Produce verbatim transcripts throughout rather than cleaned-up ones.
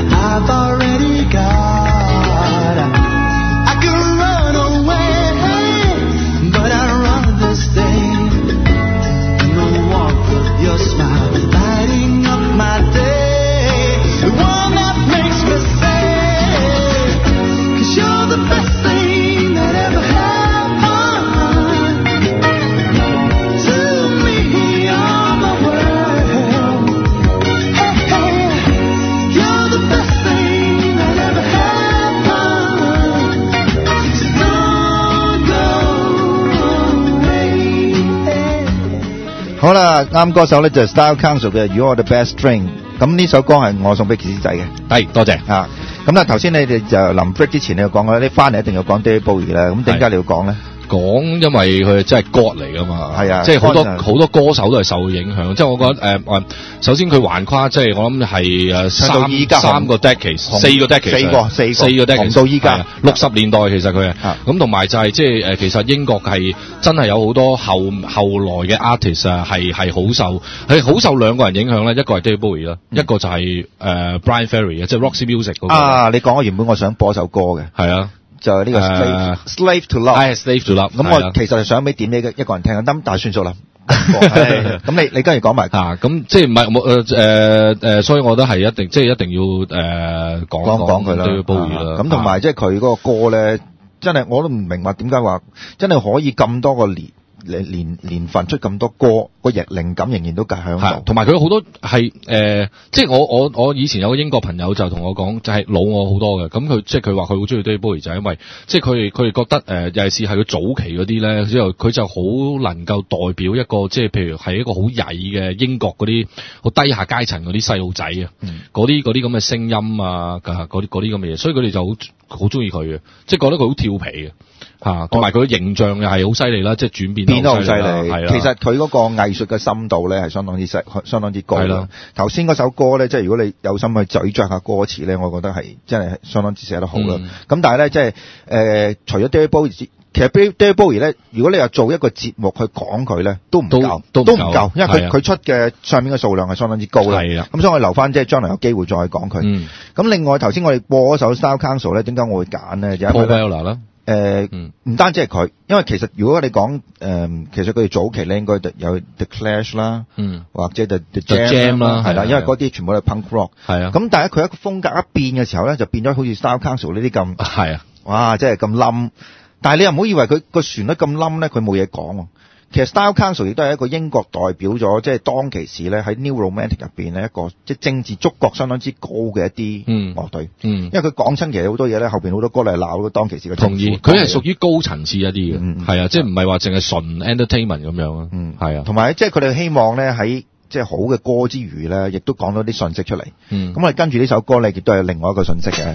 I've already got. I could run away, but I'd rather stay. The warmth of your smile lighting up my day, the one that makes me say, 'cause you're the best thing that ever happened to me on the world. Hey, hey, you're the best thing that ever happened. Don't go away. 好啦，啱歌手咧就係 Style Council 嘅 You're the Best Thing。咁呢首歌係我送俾傑斯仔嘅。 係，多謝啊。咁啦，頭先你哋就臨 break 之前你又講過，啲翻嚟一定要講 David Bowie 啦。咁點解你要講咧？ 講，因為佢真係 God 嚟噶嘛， 係啊， 即係好多好多歌手都係受佢影響。即係我覺得誒誒、呃，首先佢橫跨即係我諗係誒三三個 decade， 四個 decade， 四個四個四個 decade 到依家六十年代其實佢啊，咁同埋就係即係誒，其實英國係真係有好多後後來嘅 artist 啊，係係好受係好受兩個人影響咧，一個係 David Bowie 啦、嗯，一個就係、是、誒、呃、Brian Ferry 啊，即係 Roxy Music 嗰個。啊， 你講我原本我想播首歌嘅， 係啊。 就係呢個 slave、uh, slave to love， 係 slave to love。 咁我其實係想俾點呢一個人聽，咁但係算數啦。咁你你跟住講埋啊，咁即係唔係冇誒誒誒，所以我覺得係一定即係一定要誒、呃、講講講佢啦，都要褒義啦。 咁同埋即係佢嗰個歌咧，真係我都唔明白點解話真係可以咁多個年。年年份出咁多歌，個日靈感仍然都繼響度。 同埋佢好多係誒、呃，即係我我我以前有個英國朋友就同我講，就係、是、老我好多嘅。咁佢即係佢話佢好中意 David Bowie 就係因為即係佢哋佢哋覺得誒、呃，尤其是係佢早期嗰啲咧，之後佢就好能夠代表一個即係譬如係一個好曳嘅英國嗰啲好低下階層嗰啲細路仔啊，嗰啲嗰啲咁嘅聲音啊，嗰啲嗰啲咁嘅嘢，所以佢哋就好好中意佢嘅，即係覺得佢好調皮嘅。嚇，同埋佢嘅形象又係好犀利啦，即係轉變變得好犀利。 係其實佢嗰個藝術嘅深度咧係相當之細，相當之高。係啦，頭先嗰首歌咧，即係如果你有心去咀嚼下歌詞咧，我覺得係真係相當之寫得好啦。咁、嗯、但係咧，即係誒、呃，除咗 David Bowie，其實 David Bowie 咧，如果你話做一個節目去講佢咧，都唔夠，都唔夠，因為佢佢出嘅上面嘅數量係相當之高啦。係啊，咁所以我留翻即係將來有機會再講佢。咁、嗯、另外頭先我哋播嗰首 Style Council 咧，點解我會揀咧？就係 Paul Weller 啦。 誒、呃，唔、嗯、單止係佢，因為其實如果你講誒、呃，其實佢哋早期咧應該有 The Clash 啦，嗯，或者 The The Jam 啦，係啦，因為嗰啲全部都係 punk rock，係啊。咁但係佢一個風格一變嘅時候咧，就變咗好似 Style Council 呢啲咁，係啊，哇，即係咁冧。但係你又唔好以為佢個旋律咁冧咧，佢冇嘢講喎。其實 Style Council 亦都係一個英國代表咗，即係當其時咧喺 New Romantic 入邊咧一個即係政治觸覺相當之高嘅一啲樂隊。嗯，因為佢講親其實好多嘢咧，後邊好多歌嚟鬧當其時嘅。同意，佢係屬於高層次一啲嘅，係、嗯、啊，即係唔係話淨係純 entertainment 咁樣啊。嗯，係啊。同埋即係佢哋希望咧喺即係好嘅歌之餘咧，亦都講到啲信息出嚟。嗯，咁我哋跟住呢首歌咧，亦都係另外一個信息嘅。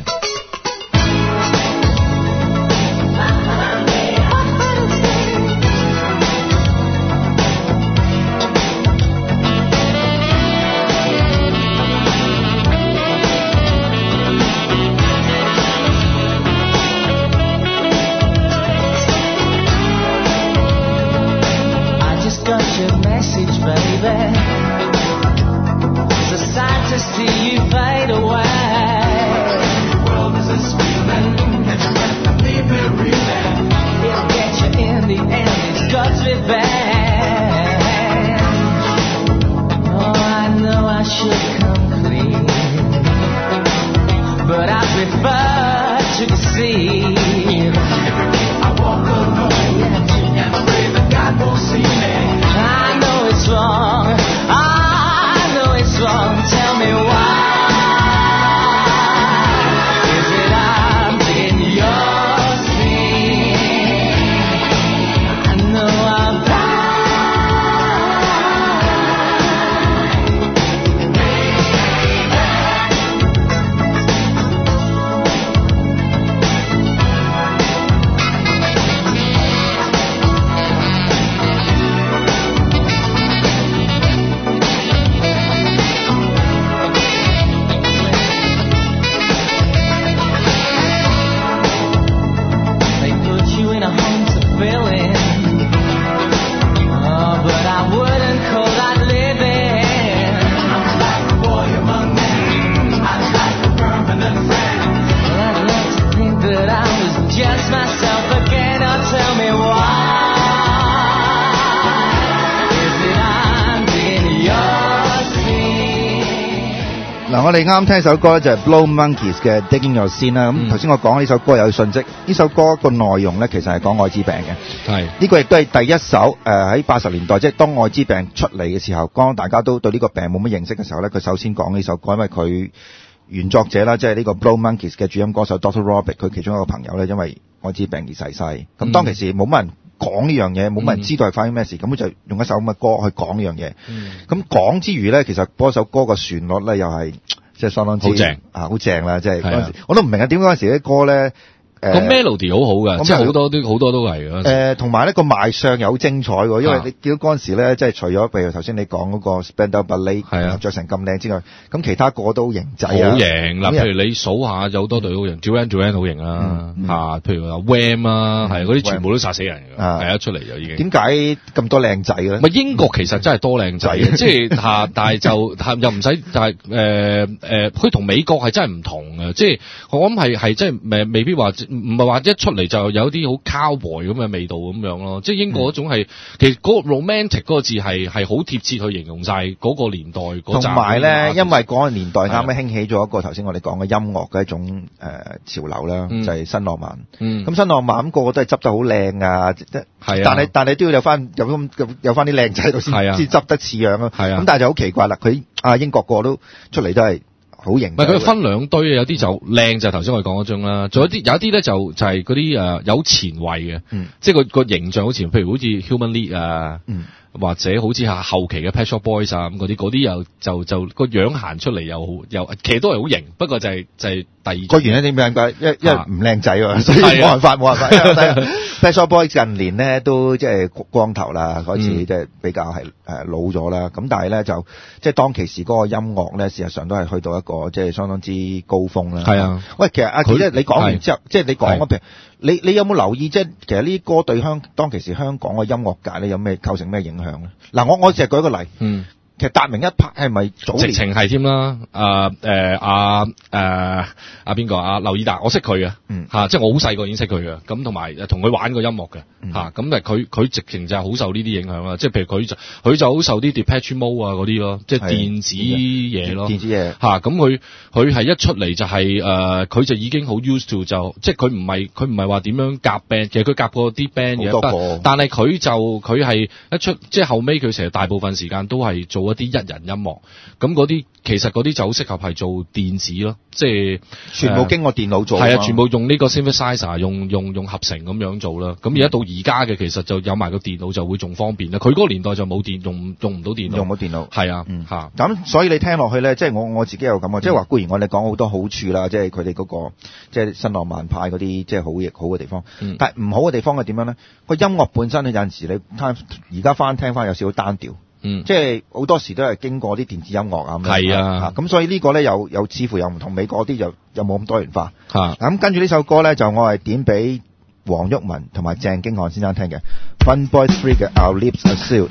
我哋啱聽首歌就係 Blow Monkeys 嘅 Digging Your Sin 啦。咁頭先我講呢首歌有訊息，呢首歌個內容咧其實係講愛滋病嘅。 係呢個亦都係第一首誒喺八十年代，即係當愛滋病出嚟嘅時候，當大家都對呢個病冇乜認識嘅時候咧，佢首先講呢首歌，因為佢原作者啦，即係呢個 Blow Monkeys 嘅主音歌手 Doctor Robert， 佢其中一個朋友咧，因為愛滋病而逝世。咁、嗯、當其時冇乜人講呢樣嘢，冇乜人知道係發生咩事，咁、嗯、佢就用一首咁嘅歌去講呢樣嘢。咁講之餘咧，其實嗰首歌嘅旋律咧又係即係相當之好正啊，好正啦！即係嗰陣時我都唔明啊，點解嗰陣時啲歌咧？ 個 melody 好好㗎，即係好多啲好多都係㗎。 誒，同埋呢個賣相又好精彩喎，因為你見到嗰陣時咧，即係除咗譬如頭先你講嗰個 Spandau Ballet 係啊，著成咁靚之外，咁其他個都型仔啊， 好型嗱。譬如你數下有好多隊好型 Duran Duran 好型啦嚇，譬如話 Wham 啊，係嗰啲全部都殺死人㗎，係一出嚟就已經。點解咁多靚仔咧？ 咪英國其實真係多靚仔嘅，即係嚇，但係就又唔使，但係誒誒，佢同美國係真係唔同嘅，即係我諗係係真係誒，未必話唔係話一出嚟就有啲好 cowboy 咁嘅味道咁樣咯，即係英國嗰種係、嗯、其實嗰個 romantic 嗰個字係係好貼切去形容晒嗰個年代嗰陣。同埋咧，因為嗰個年代啱啱興起咗一個頭先我哋講嘅音樂嘅一種誒、呃、潮流啦，嗯、就係、是、新浪漫。咁、嗯、新浪漫咁個個都係執得好靚啊，即係，但係但係都要有翻有咁有翻啲靚仔喺度先先執得似樣咯。咁但係就好奇怪啦，佢啊英國個都出嚟都係。好型，唔係佢分兩堆，有啲就靚就頭先我哋講嗰種啦，仲有啲有一啲咧就就係嗰啲誒有前衛嘅，嗯、即係個個形象好前，譬如好似 Human League 啊，嗯、或者好似下後期嘅 Pet Shop Boys 啊咁嗰啲，嗰啲又就就個樣行出嚟又好又其實都係好型，不過就係、是、就係、是、第二個原因點解？因為因為唔靚仔喎，所以冇辦法冇辦法。Pet Shop Boys 近年咧都即係光頭啦，開始即係比較係誒老咗啦。咁但係咧就即係當其時嗰個音樂咧，事實上都係去到一個即係相當之高峰啦。係啊，喂，其實阿傑咧，你講完之後，即係你講嗰譬如你你有冇留意即係其實呢啲歌對香當其時香港嘅音樂界咧有咩構成咩影響咧？嗱，我我淨係舉一個例。嗯。其實達明一拍係咪早年直情係添啦？誒誒阿誒阿邊個阿劉以達，我識佢嘅，嗯嚇，即係我好細個已經識佢嘅，咁同埋同佢玩過音樂嘅嚇，咁但係佢佢直情就係好受呢啲影響啦，即係譬如佢就佢就好受啲 Depeche Mode 啊嗰啲咯，即係電子嘢咯，電子嘢嚇，咁佢佢係一出嚟就係誒佢就已經好 used to 就即係佢唔係佢唔係話點樣夾 band，其實佢夾過啲 band 嘅，但係佢就佢係一出即係後尾佢成日大部分時間都係做一啲一人音樂，咁嗰啲其實嗰啲就好適合係做電子咯，即係全部經過電腦做，係啊，全部用呢個 synthesizer 用用用合成咁樣做啦。咁而家到而家嘅其實就有埋個電腦就會仲方便啦。佢嗰個年代就冇電用用唔到電腦，用唔到電腦，係啊，嗯嚇。咁所以你聽落去咧，即係我我自己有咁啊，即係話固然我哋講好多好處啦，即係佢哋嗰個即係新浪漫派嗰啲即係好亦好嘅地方，嗯、但係唔好嘅地方係點樣咧？個音樂本身咧有陣時你聽而家翻聽翻有少少單調。嗯，即係好多時都係經過啲電子音樂啊咁樣，係啊，咁所以呢個咧又又似乎又唔同美國啲又又冇咁多元化嚇。咁跟住呢首歌咧就我係點俾黃毓民同埋鄭經翰先生聽嘅 Fun Boys Three 嘅 Our Lips Are Sealed。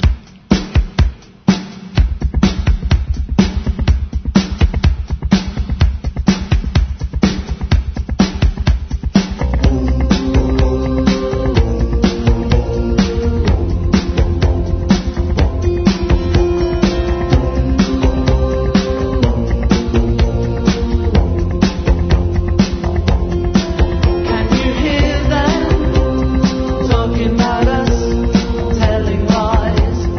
Talking about us, telling lies.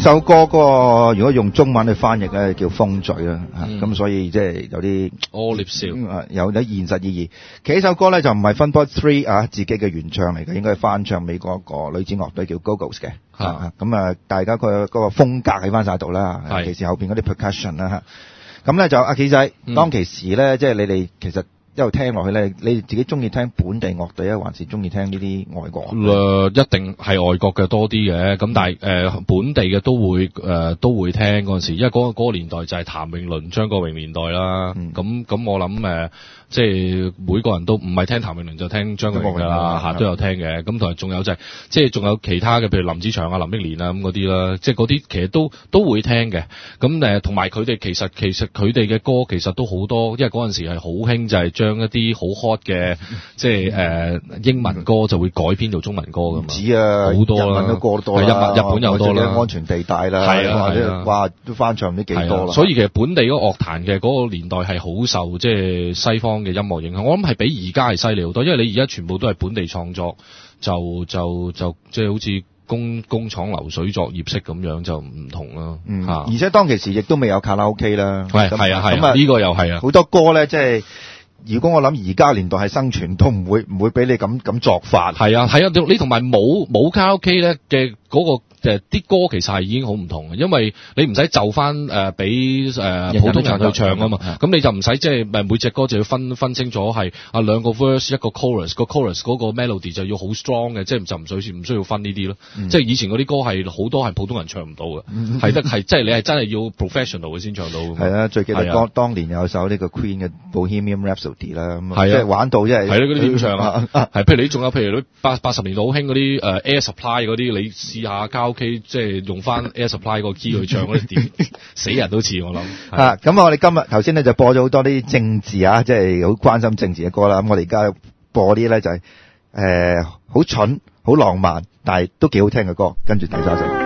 首歌嗰個如果用中文去翻譯咧，叫風嘴啦，咁、嗯、所以即係有啲屙捏笑， 有啲現實意義。其實呢首歌咧就唔係 Funboy Three 啊自己嘅原唱嚟嘅，應該係翻唱美國一個女子樂隊叫 Go-Go's 嘅，咁啊大家個嗰個風格喺翻晒度啦，尤其是後邊嗰啲 percussion 啦嚇。咁咧就阿企仔，嗯、當其時咧，即係你哋其實。一路聽落去咧，你自己中意聽本地樂隊啊，還是中意聽呢啲外國？誒、呃，一定係外國嘅多啲嘅，咁但係誒、呃、本地嘅都會誒、呃、都會聽嗰陣時，因為嗰、那個嗰、那個年代就係譚詠麟、張國榮年代啦。咁、嗯、咁我諗誒、呃，即係每個人都唔係聽譚詠麟就聽張國榮㗎啦，嚇都有聽嘅。咁同埋仲有就係、是、即係仲有其他嘅，譬如林子祥啊、林憶蓮啊咁嗰啲啦，即係嗰啲其實都都會聽嘅。咁誒同埋佢哋其實其實佢哋嘅歌其實都好多，因為嗰陣時係好興就係將將一啲好 hot 嘅即係誒、呃、英文歌就會改編做中文歌㗎嘛，唔止啊，好多啦，日文都歌多啦，日日本又多啦，安全地帶啦，係啊，或者哇都翻唱唔知幾多啦。所以其實本地嗰個樂壇嘅嗰個年代係好受即係西方嘅音樂影響，我諗係比而家係犀利好多，因為你而家全部都係本地創作，就就就即係好似工工廠流水作業式咁樣就唔同啦。嗯，而且當其時亦都未有卡拉 OK 啦，係係啊係啊，呢個又係啊，好多歌咧即係。如果我諗而家年代係生存，都唔會唔會俾你咁咁作法。係啊係啊，你同埋冇冇卡拉 OK 咧嘅嗰個。誒啲歌其實係已經好唔同嘅，因為你唔使就翻誒俾誒普通人去唱啊嘛，咁你就唔使即係誒每隻歌就要分分清楚係啊兩個 verse 一個 chorus，個 chorus 嗰個 melody 就要好 strong 嘅，即係就唔需唔需要分呢啲咯。嗯、即係以前嗰啲歌係好多係普通人唱唔到嘅，係、嗯、得係即係你係真係要 professional 嘅先唱到。係啊，最記得當、啊、當年有首呢個 Queen 嘅 Bohemian Rhapsody 啦，咁啊即係玩到即係係咯嗰啲點唱啊？係、啊、譬如你仲有譬如八八十年代好興嗰啲誒 Air Supply 嗰啲，你試下交 K 即係用翻 Air Supply 個 key 去唱嗰啲點，死人都似我諗。啊，咁我哋今日頭先咧就播咗好多啲政治啊，即係好關心政治嘅歌啦。咁我哋而家播啲咧就係誒好蠢、好浪漫，但係都幾好聽嘅歌。跟住第三首。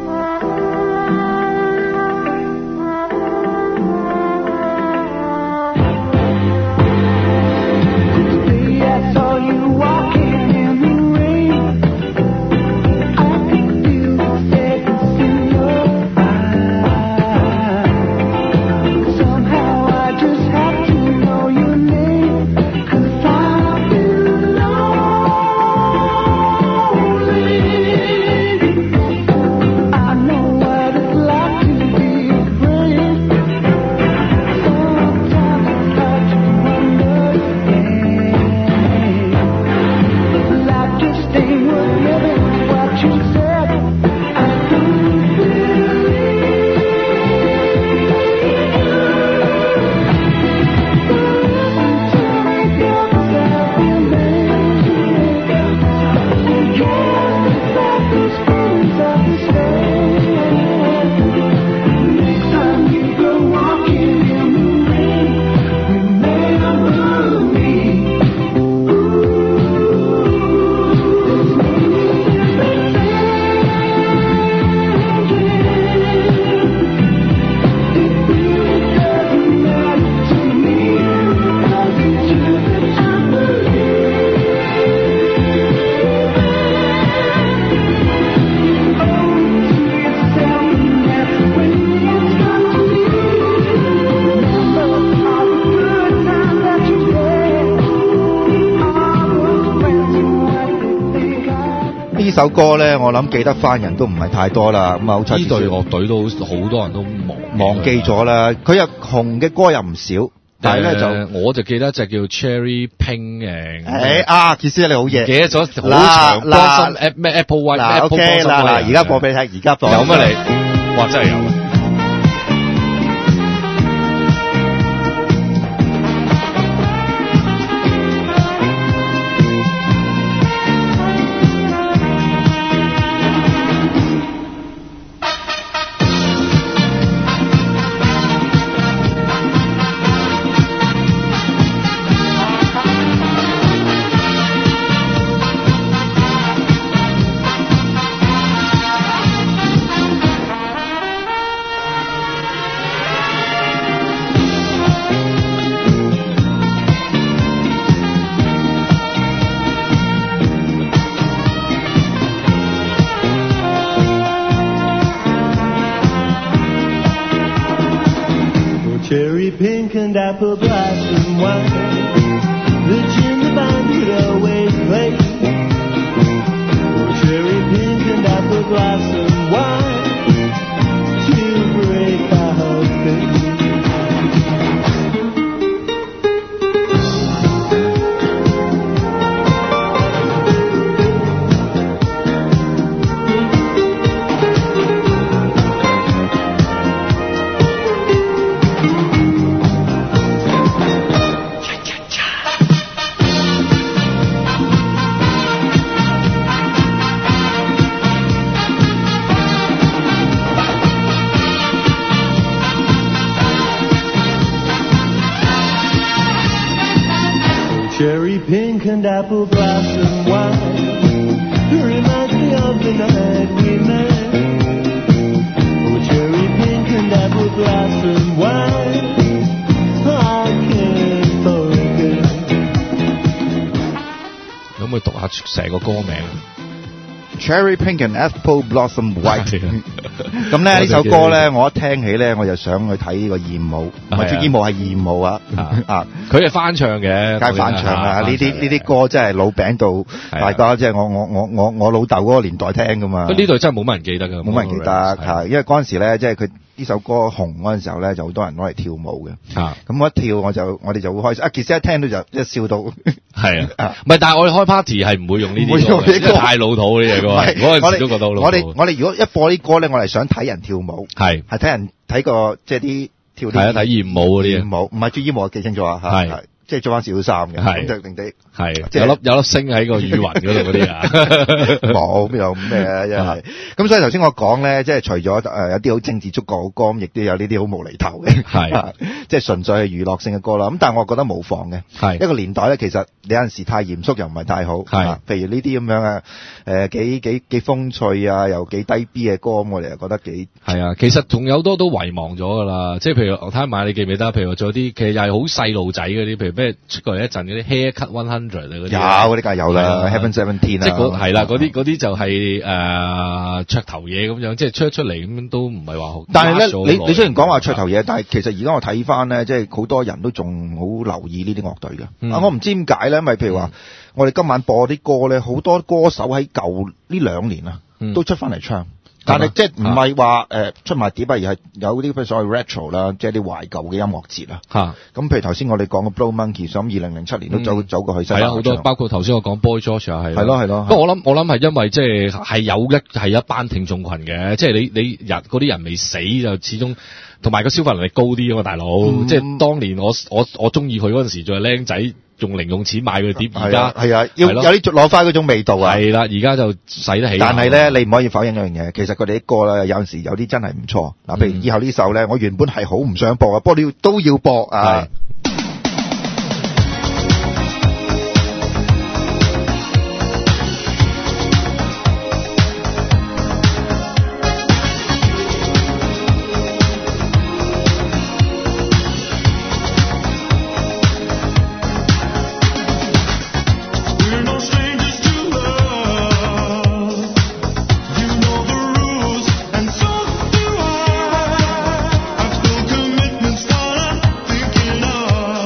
呢首歌咧，我諗記得翻人都唔係太多啦。咁啊，好彩呢隊樂隊都好多人都忘忘記咗啦。佢又紅嘅歌又唔少，但係咧就我就記得一隻叫 Cherry Pink 嘅。誒啊，傑斯你好嘢，記得咗好長。嗱咩 Apple White Apple Blossom 嗱嗱，而家播俾你聽，而家播有乜你？哇，真係有。 pink and apple blossom wine, the chimney band would always play. Oh, cherry pink and apple blossom wine to break our faith. Cherry pink and apple blossom wine reminds me of the night we met. Oh, cherry pink and apple blossom wine, I can't forget. 可唔可以讀下成個歌名 ？Cherry Pink and Apple Blossom White 咁咧呢首歌咧，我一聽起咧，我就想去睇呢個艷舞，唔係做艷舞係艷舞啊！啊， 佢係翻唱嘅， 梗係翻唱啊！呢啲呢啲歌真係老餅到大家，即係我我我我我老豆嗰個年代聽噶嘛。 呢度真係冇乜人記得㗎， 冇乜人記得係，因為嗰陣時咧，即係佢呢首歌紅嗰陣時候咧，就好多人攞嚟跳舞嘅。咁我一跳我就我哋就會開心。啊，其實一聽到就一笑到。係啊，唔係，但係我哋開 party 係唔會用呢啲歌，因為太老土呢隻歌。嗰陣時都覺得好老土。我哋我哋如果一播啲歌咧，我係想睇人跳舞，係係睇人睇個即係啲跳啲。係啊，睇艷舞嗰啲。艷舞唔係做艷舞，我記清楚啊。係係。即係着翻小衫嘅，咁就定地係有粒有粒星喺個雨雲嗰度嗰啲啊，冇有咩啊，真係。咁所以頭先我講咧，即係除咗誒有啲好政治觸覺好歌，亦都有呢啲好無厘頭嘅，係即係純粹係娛樂性嘅歌啦。咁但係我覺得無妨嘅，係一個年代咧，其實你有陣時太嚴肅又唔係太好，係譬如呢啲咁樣啊，誒幾幾幾風趣啊，又幾低 B 嘅歌，咁我哋又覺得幾係啊。其實仲有好多都遺忘咗㗎啦，即係譬如我睇下買你記唔記得？譬如話仲有啲其實又係好細路仔嗰啲，譬如咩出過嚟一陣嗰啲 Haircut One Hundred 啊嗰啲，有嗰啲梗係有啦 ，Heaven Seventeen 啊，即係嗰係啦，嗰啲嗰啲就係誒噱頭嘢咁樣，即係出出嚟咁都唔係話好。但係咧，你你雖然講話噱頭嘢，但係其實而家我睇翻咧，即係好多人都仲好留意呢啲樂隊嘅。嗯、啊，我唔知點解咧，咪譬如話，嗯、我哋今晚播啲歌咧，好多歌手喺舊呢兩年啊，嗯、都出翻嚟唱。但係即係唔係話誒出埋碟啊，而係有啲所謂 retro 啦，即係啲懷舊嘅音樂節啊。嚇！咁譬如頭先我哋講嘅 Blow Monkey，咁二零零七年都走走過去。係啊，好多包括頭先我講 Boy George 啊，係。係咯係咯。不過我諗我諗係因為即係係有一係一班聽眾群嘅，即係你你人嗰啲人未死就始終同埋個消費能力高啲啊嘛，大佬。即係當年我我我中意佢嗰陣時仲係僆仔。用零用錢買佢碟，而家係啊，要有啲攞翻嗰種味道啊。係啦，而家就使得起。但係咧，你唔可以否認一樣嘢，其實佢哋啲歌咧，有陣時有啲真係唔錯。嗱，譬如以後呢首咧，我原本係好唔想播啊，不過你要都要播啊。 Thinking of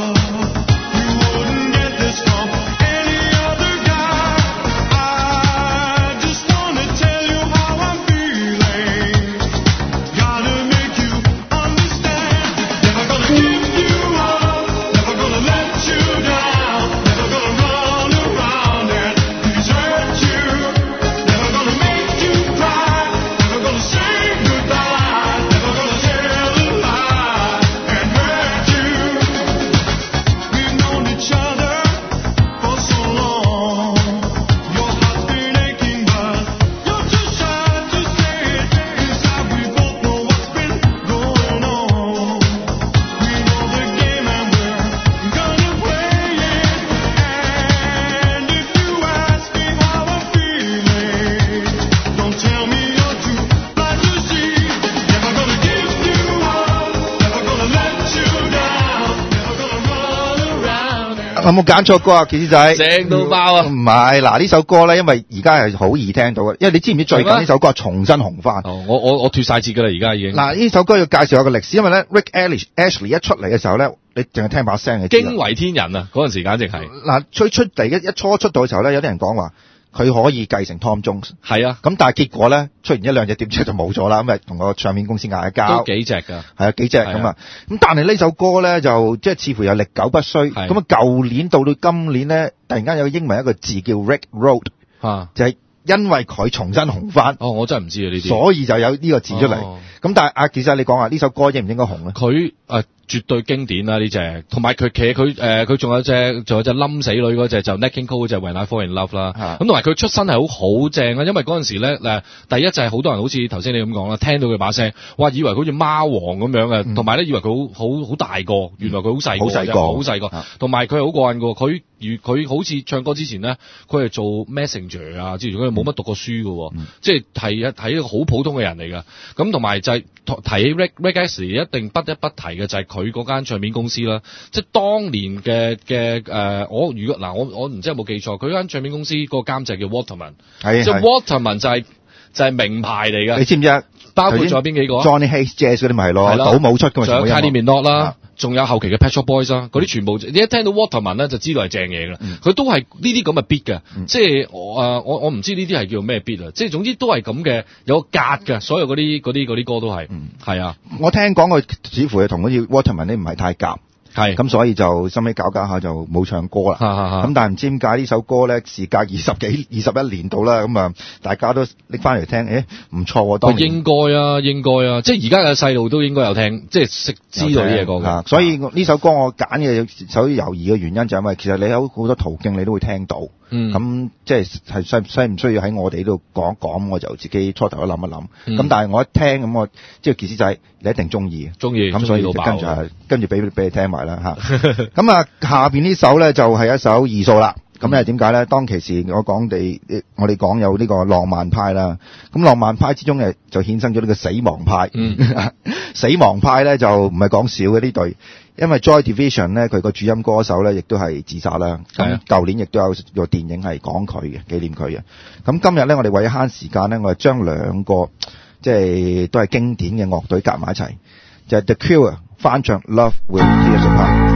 有冇揀錯歌啊，傑斯仔？ 正到爆啊！ 唔係，嗱呢首歌咧，因為而家係好易聽到嘅，因為你知唔知最近呢首歌係重新紅翻？ 哦，我我我脫晒節㗎啦，而家已經。 嗱呢首歌要介紹下個歷史，因為咧 Rick Astley 一出嚟嘅時候咧，你淨係聽把聲嘅。 驚為天人啊！嗰陣時簡直係。嗱， 最出嚟一一初出道嘅時候咧，有啲人講話。佢可以繼承 Tom Jones， 係啊， 咁但係結果咧出現一兩隻碟之後就冇咗啦，咁咪同個唱片公司嗌交， 都幾隻㗎， 係啊幾隻咁啊，咁但係呢首歌咧就即係似乎又歷久不衰，咁啊舊年到到今年咧，突然間有英文一個字叫 Rick Road，啊，就係因為佢重新紅翻， 哦，我真係唔知啊呢啲， 所以就有呢個字出嚟，咁、哦、但係阿其實你講下呢首歌應唔應該紅咧？ 佢誒。絕對經典啦呢隻，同埋佢其實佢誒佢仲有隻仲有隻冧死女嗰隻就 Nat King Cole 嗰隻 When I Fall in Love 啦，咁同埋佢出身係好好正啊，因為嗰陣時咧誒第一就係好多人好似頭先你咁講啦，聽到佢把聲，哇以為佢好似貓王咁樣嘅，同埋咧以為佢好好好大個，原來佢好細個，好細個，好細個，同埋佢係好過癮嘅，佢如佢好似唱歌之前咧，佢係做 Messenger 啊，之前佢冇乜讀過書嘅，嗯、即係係一係一個好普通嘅人嚟㗎，咁同埋就係、是、提起 Rick Rick Astley 一定不一不提嘅就係佢嗰間唱片公司啦，即係當年嘅嘅誒，我如果嗱我我唔知有冇記錯，佢間唱片公司個監製叫 Waterman，即係 Waterman 就係、是、就係、是、名牌嚟㗎。 你知唔知啊？ 包括咗邊幾個 Johnny Hayes Jazz 嗰啲咪係咯，倒冇出㗎嘛， 仲有 Kylie Minogue 啦，仲有後期嘅 Pet Shop Boys 啦，嗰啲全部你一聽到 Waterman 咧就知道係正嘢㗎啦。佢、嗯、都係呢啲咁嘅 beat 嘅，即係我誒我我唔知呢啲係叫咩 beat 啊，即係總之都係咁嘅，有個格㗎，所有嗰啲嗰啲嗰啲歌都係，係、嗯、啊。 我聽講佢似乎係同好似 Waterman 咧唔係太夾。係咁，所以就收尾搞搞下就冇唱歌啦。咁但係唔知點解呢首歌咧，時隔二十幾、二十一年到啦，咁啊，大家都拎翻嚟聽，誒唔錯喎。當然應該啊，應該啊，即係而家嘅細路都應該有聽，即係識知道呢嘢歌嘅。 所以呢首歌我揀嘅首猶豫嘅原因就係因為其實你有好多途徑你都會聽到。嗯，咁即係係需需唔需要喺我哋呢度講一講，我就自己初頭都諗一諗。咁、嗯、但係我一聽咁，我即係傑斯仔，你一定中意， 中意。咁所以就跟住係跟住俾俾你聽埋啦嚇。咁啊，下邊呢首咧就係、是、一首二數啦。咁咧點解咧？當其時我講地，我哋講有呢個浪漫派啦。咁浪漫派之中誒就衍生咗呢個死亡派。嗯、死亡派咧就唔係講少嘅呢隊。因為 Joy Division 咧，佢個主音歌手咧，亦都係自殺啦。咁舊年亦都有個電影係講佢嘅，紀念佢嘅。咁今日咧，我哋為咗慳時間咧，我哋將兩個即係都係經典嘅樂隊夾埋一齊，就係、是、The Cure 翻唱 Love Will Tear Us Apart。